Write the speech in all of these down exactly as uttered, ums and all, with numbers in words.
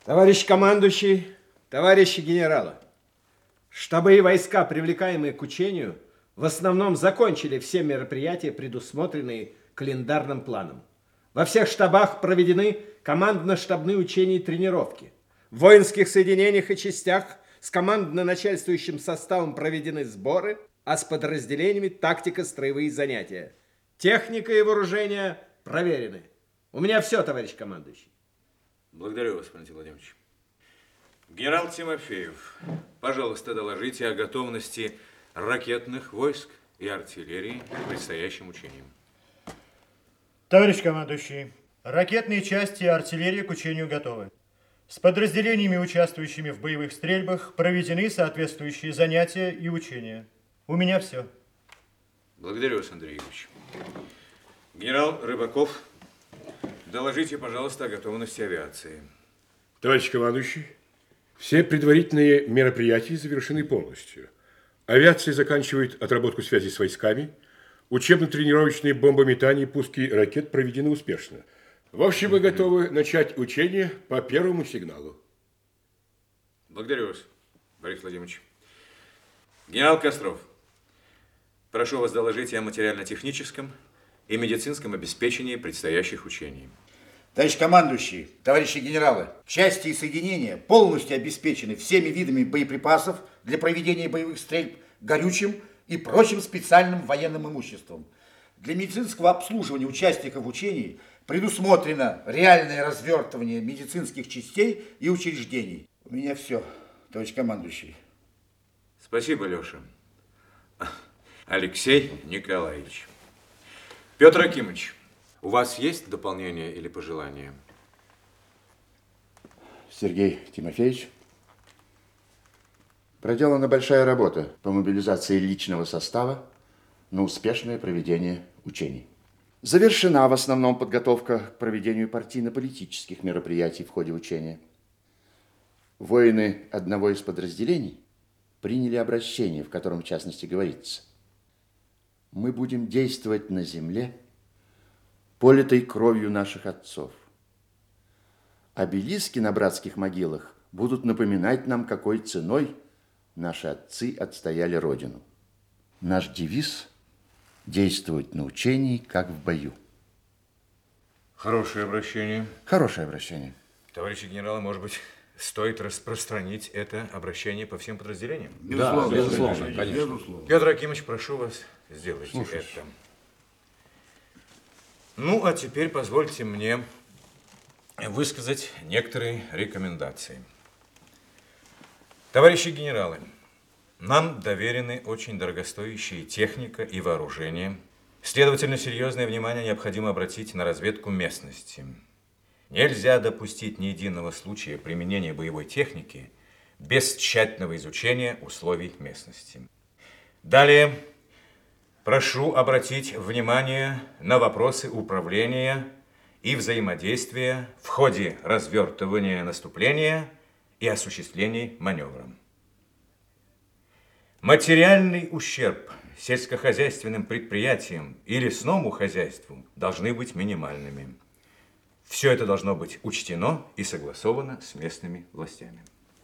Товарищ командующий, товарищи генералы, штабы и войска, привлекаемые к учению, в основном закончили все мероприятия, предусмотренные календарным планом. Во всех штабах проведены командно-штабные учения и тренировки. В воинских соединениях и частях с командно-начальствующим составом проведены сборы, а с подразделениями тактико-строевые занятия. Техника и вооружение проверены. У меня все, товарищ командующий. Благодарю вас, Валентин Владимирович. Генерал Тимофеев, пожалуйста, доложите о готовности ракетных войск и артиллерии к предстоящим учениям. Товарищ командующий, ракетные части и артиллерия к учению готовы. С подразделениями, участвующими в боевых стрельбах, проведены соответствующие занятия и учения. У меня все. Благодарю вас, Андрей Юрьевич. Генерал Рыбаков, доложите, пожалуйста, о готовности авиации. Товарищ командующий, все предварительные мероприятия завершены полностью. Авиация заканчивает отработку связи с войсками. Учебно-тренировочные бомбометания и пуски ракет проведены успешно. В общем, мы готовы начать учение по первому сигналу. Благодарю вас, Борис Владимирович. Генерал Костров, прошу вас доложить о материально-техническом и медицинском обеспечении предстоящих учений. Товарищ командующий, товарищи генералы, части и соединения полностью обеспечены всеми видами боеприпасов для проведения боевых стрельб, горючим и прочим специальным военным имуществом. Для медицинского обслуживания участников учений предусмотрено реальное развертывание медицинских частей и учреждений. У меня все, товарищ командующий. Спасибо, Леша. Алексей Николаевич. Петр Акимович, у вас есть дополнение или пожелания? Сергей Тимофеевич, проделана большая работа по мобилизации личного состава на успешное проведение учений. Завершена в основном подготовка к проведению партийно-политических мероприятий в ходе учения. Воины одного из подразделений приняли обращение, в котором в частности говорится: мы будем действовать на земле, политой кровью наших отцов. Обелиски на братских могилах будут напоминать нам, какой ценой наши отцы отстояли Родину. Наш девиз – действовать на учении, как в бою. Хорошее обращение. Хорошее обращение. Товарищи генералы, может быть, стоит распространить это обращение по всем подразделениям? Да, безусловно, конечно. Безусловно. Петр Акимович, прошу вас, сделайте Слушаюсь. это. Ну, а теперь позвольте мне высказать некоторые рекомендации. Товарищи генералы, нам доверены очень дорогостоящие техника и вооружение. Следовательно, серьезное внимание необходимо обратить на разведку местности. Нельзя допустить ни единого случая применения боевой техники без тщательного изучения условий местности. Далее прошу обратить внимание на вопросы управления и взаимодействия в ходе развертывания наступления и осуществления маневра. Материальный ущерб сельскохозяйственным предприятиям и лесному хозяйству должны быть минимальными. Все это должно быть учтено и согласовано с местными властями.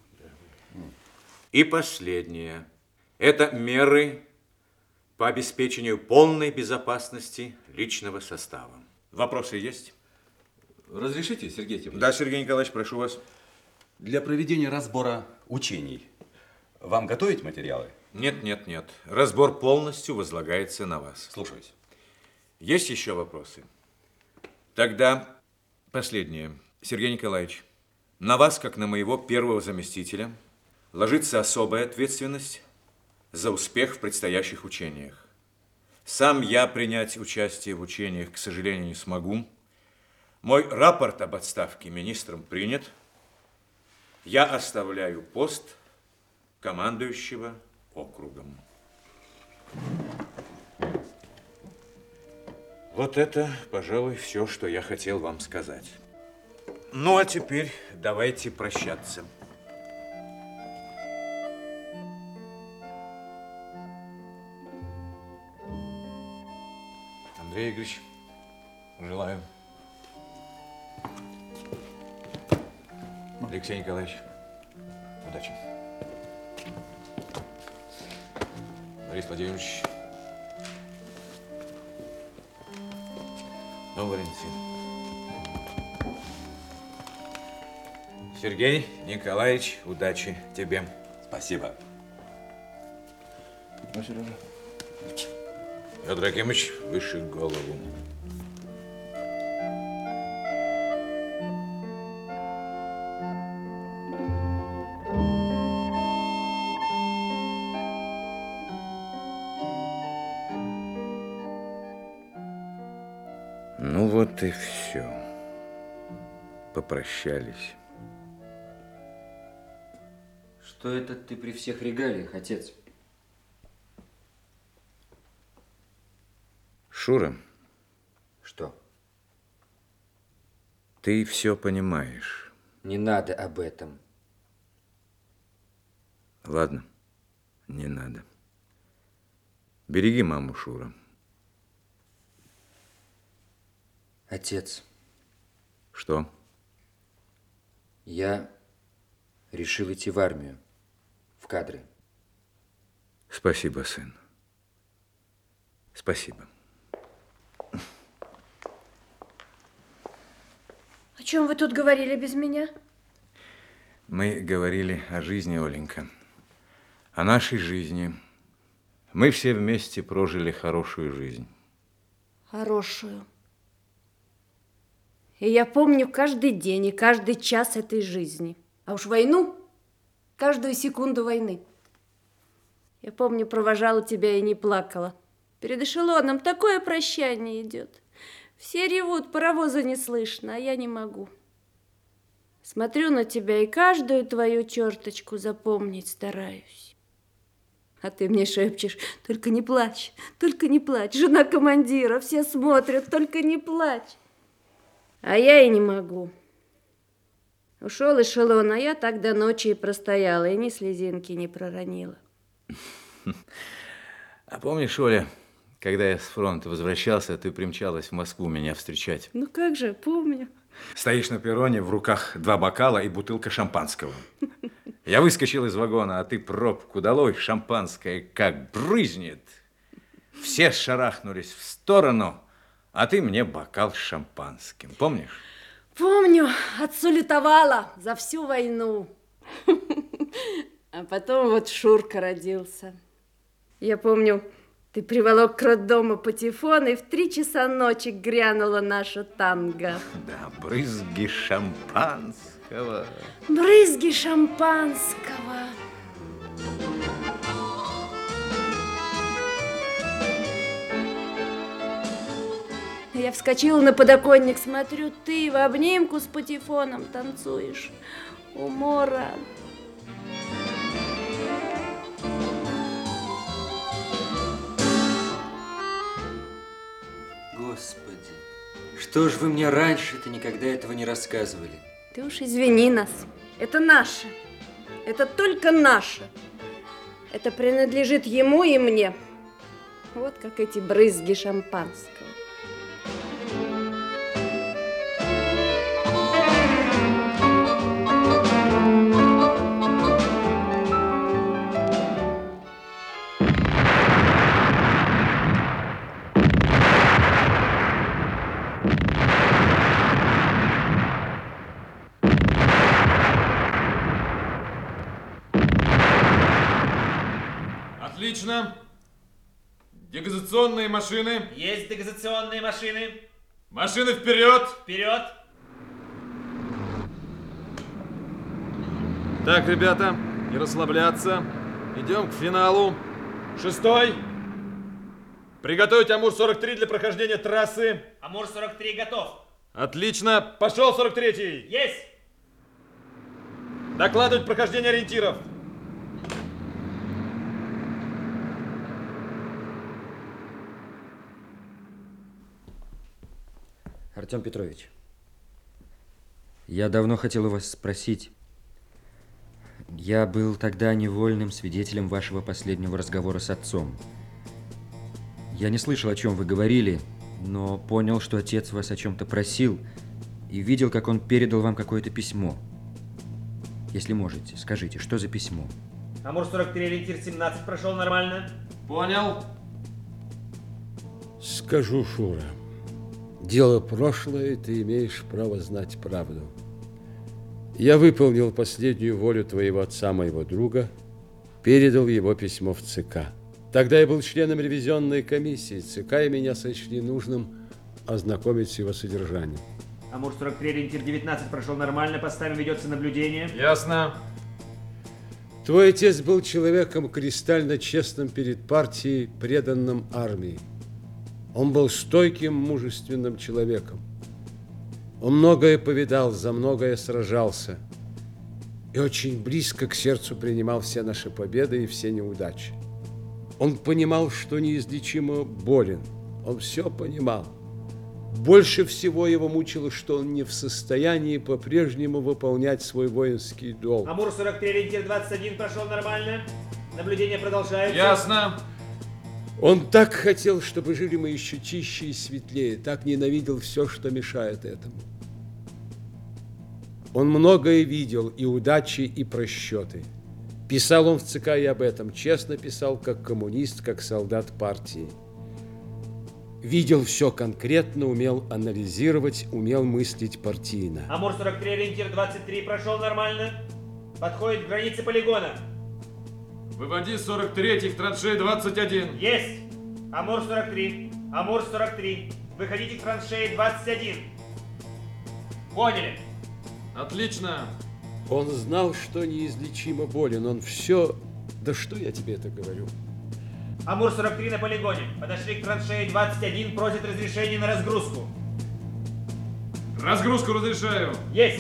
И последнее. Это меры по обеспечению полной безопасности личного состава. Вопросы есть? Разрешите, Сергей Тимофеевич? Да, Сергей Николаевич, прошу вас. Для проведения разбора учений вам готовить материалы? Нет, нет, нет. Разбор полностью возлагается на вас. Слушаюсь. Есть еще вопросы? Тогда последнее. Сергей Николаевич, на вас, как на моего первого заместителя, ложится особая ответственность за успех в предстоящих учениях. Сам я принять участие в учениях, к сожалению, не смогу. Мой рапорт об отставке министром принят. Я оставляю пост командующего округом. Вот это, пожалуй, все, что я хотел вам сказать. Ну, а теперь давайте прощаться. Андрей Игоревич, желаю. Алексей Николаевич, удачи. Борис Владимирович. Ну, Валентин. Сергей Николаевич, удачи тебе. Спасибо. Ну, Сережа. Федор Акимович, выше голову. Ну вот и все. Попрощались. Что это ты при всех регалиях, отец? Шура, Что? ты все понимаешь. Не надо об этом. Ладно, не надо. Береги маму, Шура. Отец, Что? я решил идти в армию, в кадры. Спасибо, сын. Спасибо. О чем вы тут говорили без меня? Мы говорили о жизни, Оленька. О нашей жизни. Мы все вместе прожили хорошую жизнь. Хорошую. И я помню каждый день и каждый час этой жизни. А уж войну, каждую секунду войны. Я помню, провожала тебя и не плакала. Перед эшелоном такое прощание идет. Все ревут, паровоза не слышно, а я не могу. Смотрю на тебя и каждую твою черточку запомнить стараюсь. А ты мне шепчешь: только не плачь, только не плачь. Жена командира, все смотрят, только не плачь. А я и не могу. Ушел эшелон, а я так до ночи и простояла, и ни слезинки не проронила. А помнишь, Оля, когда я с фронта возвращался, ты примчалась в Москву меня встречать? Ну как же, помню. Стоишь на перроне, в руках два бокала и бутылка шампанского. Я выскочил из вагона, а ты пробку долой, шампанское как брызнет. Все шарахнулись в сторону, а ты мне бокал с шампанским. Помнишь? Помню, отсулетовала за всю войну. А потом вот Шурка родился. Я помню, ты приволок к роддому патефон, и в три часа ночи грянула наша танго. Да, брызги шампанского. Брызги шампанского. Я вскочила на подоконник, смотрю, ты в обнимку с патефоном танцуешь. Умора. Господи, что ж вы мне раньше-то никогда этого не рассказывали? Ты уж извини нас. Это наше. Это только наше. Это принадлежит ему и мне. Вот как эти брызги шампанского. Отлично. Дегазационные машины. Есть дегазационные машины. Машины вперед. Вперед. Так, ребята, не расслабляться. Идем к финалу. Шестой. Приготовить Амур сорок три для прохождения трассы. Амур сорок три готов. Отлично. Пошел сорок третий. Есть. Докладывать прохождение ориентиров. Артем Петрович, я давно хотел у вас спросить. Я был тогда невольным свидетелем вашего последнего разговора с отцом. Я не слышал, о чем вы говорили, но понял, что отец вас о чем-то просил, и видел, как он передал вам какое-то письмо. если можете, скажите, что за письмо? Амур сорок три, ориентир семнадцать прошел нормально. Понял. Скажу, Шура, дело прошлое, ты имеешь право знать правду. Я выполнил последнюю волю твоего отца, моего друга, передал его письмо в ЦК. Тогда я был членом ревизионной комиссии ЦК, и меня сочли нужным ознакомить с его содержанием. Амур сорок три, ориентир девятнадцать прошел нормально, поставим, ведется наблюдение. Ясно. Твой отец был человеком кристально честным перед партией, преданным армии. Он был стойким, мужественным человеком. Он многое повидал, за многое сражался. И очень близко к сердцу принимал все наши победы и все неудачи. Он понимал, что неизлечимо болен. Он все понимал. Больше всего его мучило, что он не в состоянии по-прежнему выполнять свой воинский долг. Амур сорок три, ориентир двадцать один прошел нормально. Наблюдение продолжается. Ясно. Он так хотел, чтобы жили мы еще чище и светлее, так ненавидел все, что мешает этому. Он многое видел, и удачи, и просчеты. Писал он в ЦК и об этом, честно писал, как коммунист, как солдат партии. Видел все конкретно, умел анализировать, умел мыслить партийно. Амур сорок три, ориентир двадцать три прошел нормально. Подходит к границе полигона. Выводи сорок третий в траншеи двадцать один. Есть! Амур сорок три. Амур сорок три. Выходите к траншеи двадцать один. Поняли? Отлично. Он знал, что неизлечимо болен. Он все... Да что я тебе это говорю? Амур сорок три на полигоне. Подошли к траншеи двадцать один, просят разрешения на разгрузку. Разгрузку разрешаю. Есть!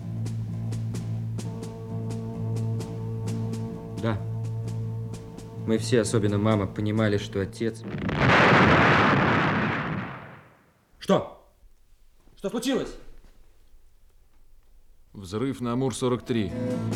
Да. Мы все, особенно мама, понимали, что отец... Что? Что случилось? Взрыв на Амур сорок три.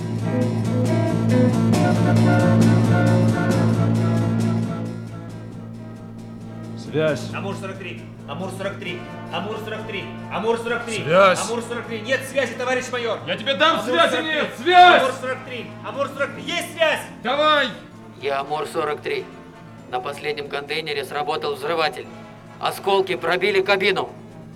Связь. Амур сорок три. Амур сорок три. Амур сорок три. Амур сорок три. Связь. Амур сорок три. Нет связи, товарищ майор. Я тебе дам Амур связи, сорок три. нет! Связь! Амур сорок три. Амур сорок три. Есть связь! Давай! Я Амур сорок три. На последнем контейнере сработал взрыватель. Осколки пробили кабину.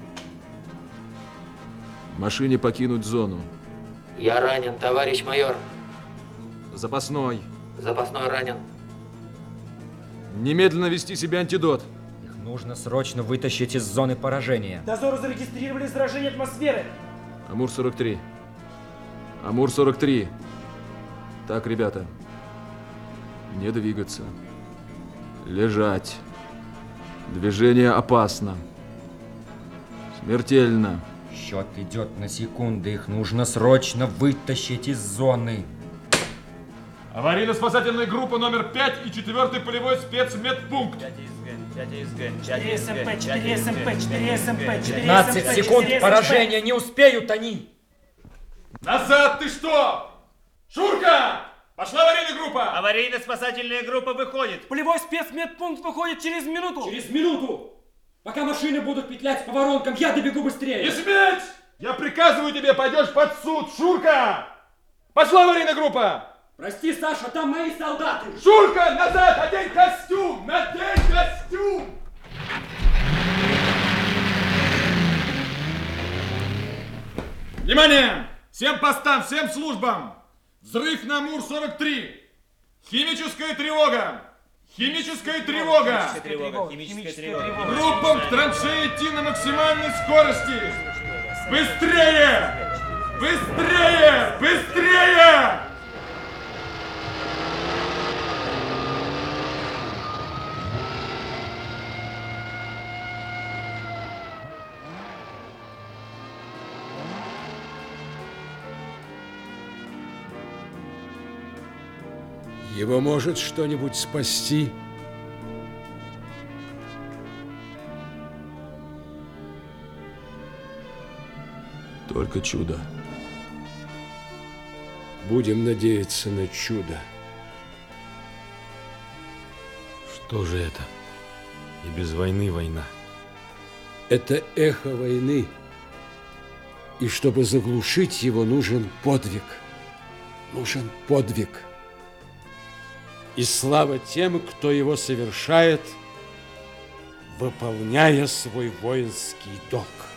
Машине покинуть зону. Я ранен, товарищ майор. Запасной. Запасной ранен. Немедленно вести себе антидот. Их нужно срочно вытащить из зоны поражения. Дозоры зарегистрировали заражение атмосферы. Амур сорок три. Амур сорок три. Так, ребята. Не двигаться. Лежать. Движение опасно. Смертельно. Счет идет на секунды. Их нужно срочно вытащить из зоны. Аварийно-спасательная группа номер пять и четвертый полевой спецмедпункт. четыре эс эм пэ, четыре эс эм пэ, четыре эс эм пэ, пятнадцать секунд поражения, не успеют они. Назад, ты что? Шурка! Пошла аварийная группа! Аварийно-спасательная группа выходит. Полевой спецмедпункт выходит через минуту. Через минуту! Пока машины будут петлять по воронкам, я добегу быстрее. Не сметь! Я приказываю тебе, пойдешь под суд, Шурка! Пошла аварийная группа! Прости, Саша, там мои солдаты. Шурка, назад! Одень костюм! Надень костюм! Внимание! Всем постам, всем службам! Взрыв на Амур сорок три! Химическая тревога! Химическая тревога! Химическая тревога! Химическая тревога! Группам к траншее идти на максимальной скорости! Быстрее! Быстрее! Быстрее! Его может что-нибудь спасти? Только чудо. Будем надеяться на чудо. Что же это? И без войны война. Это эхо войны. И чтобы заглушить его, нужен подвиг. нужен подвиг. И слава тем, кто его совершает, выполняя свой воинский долг.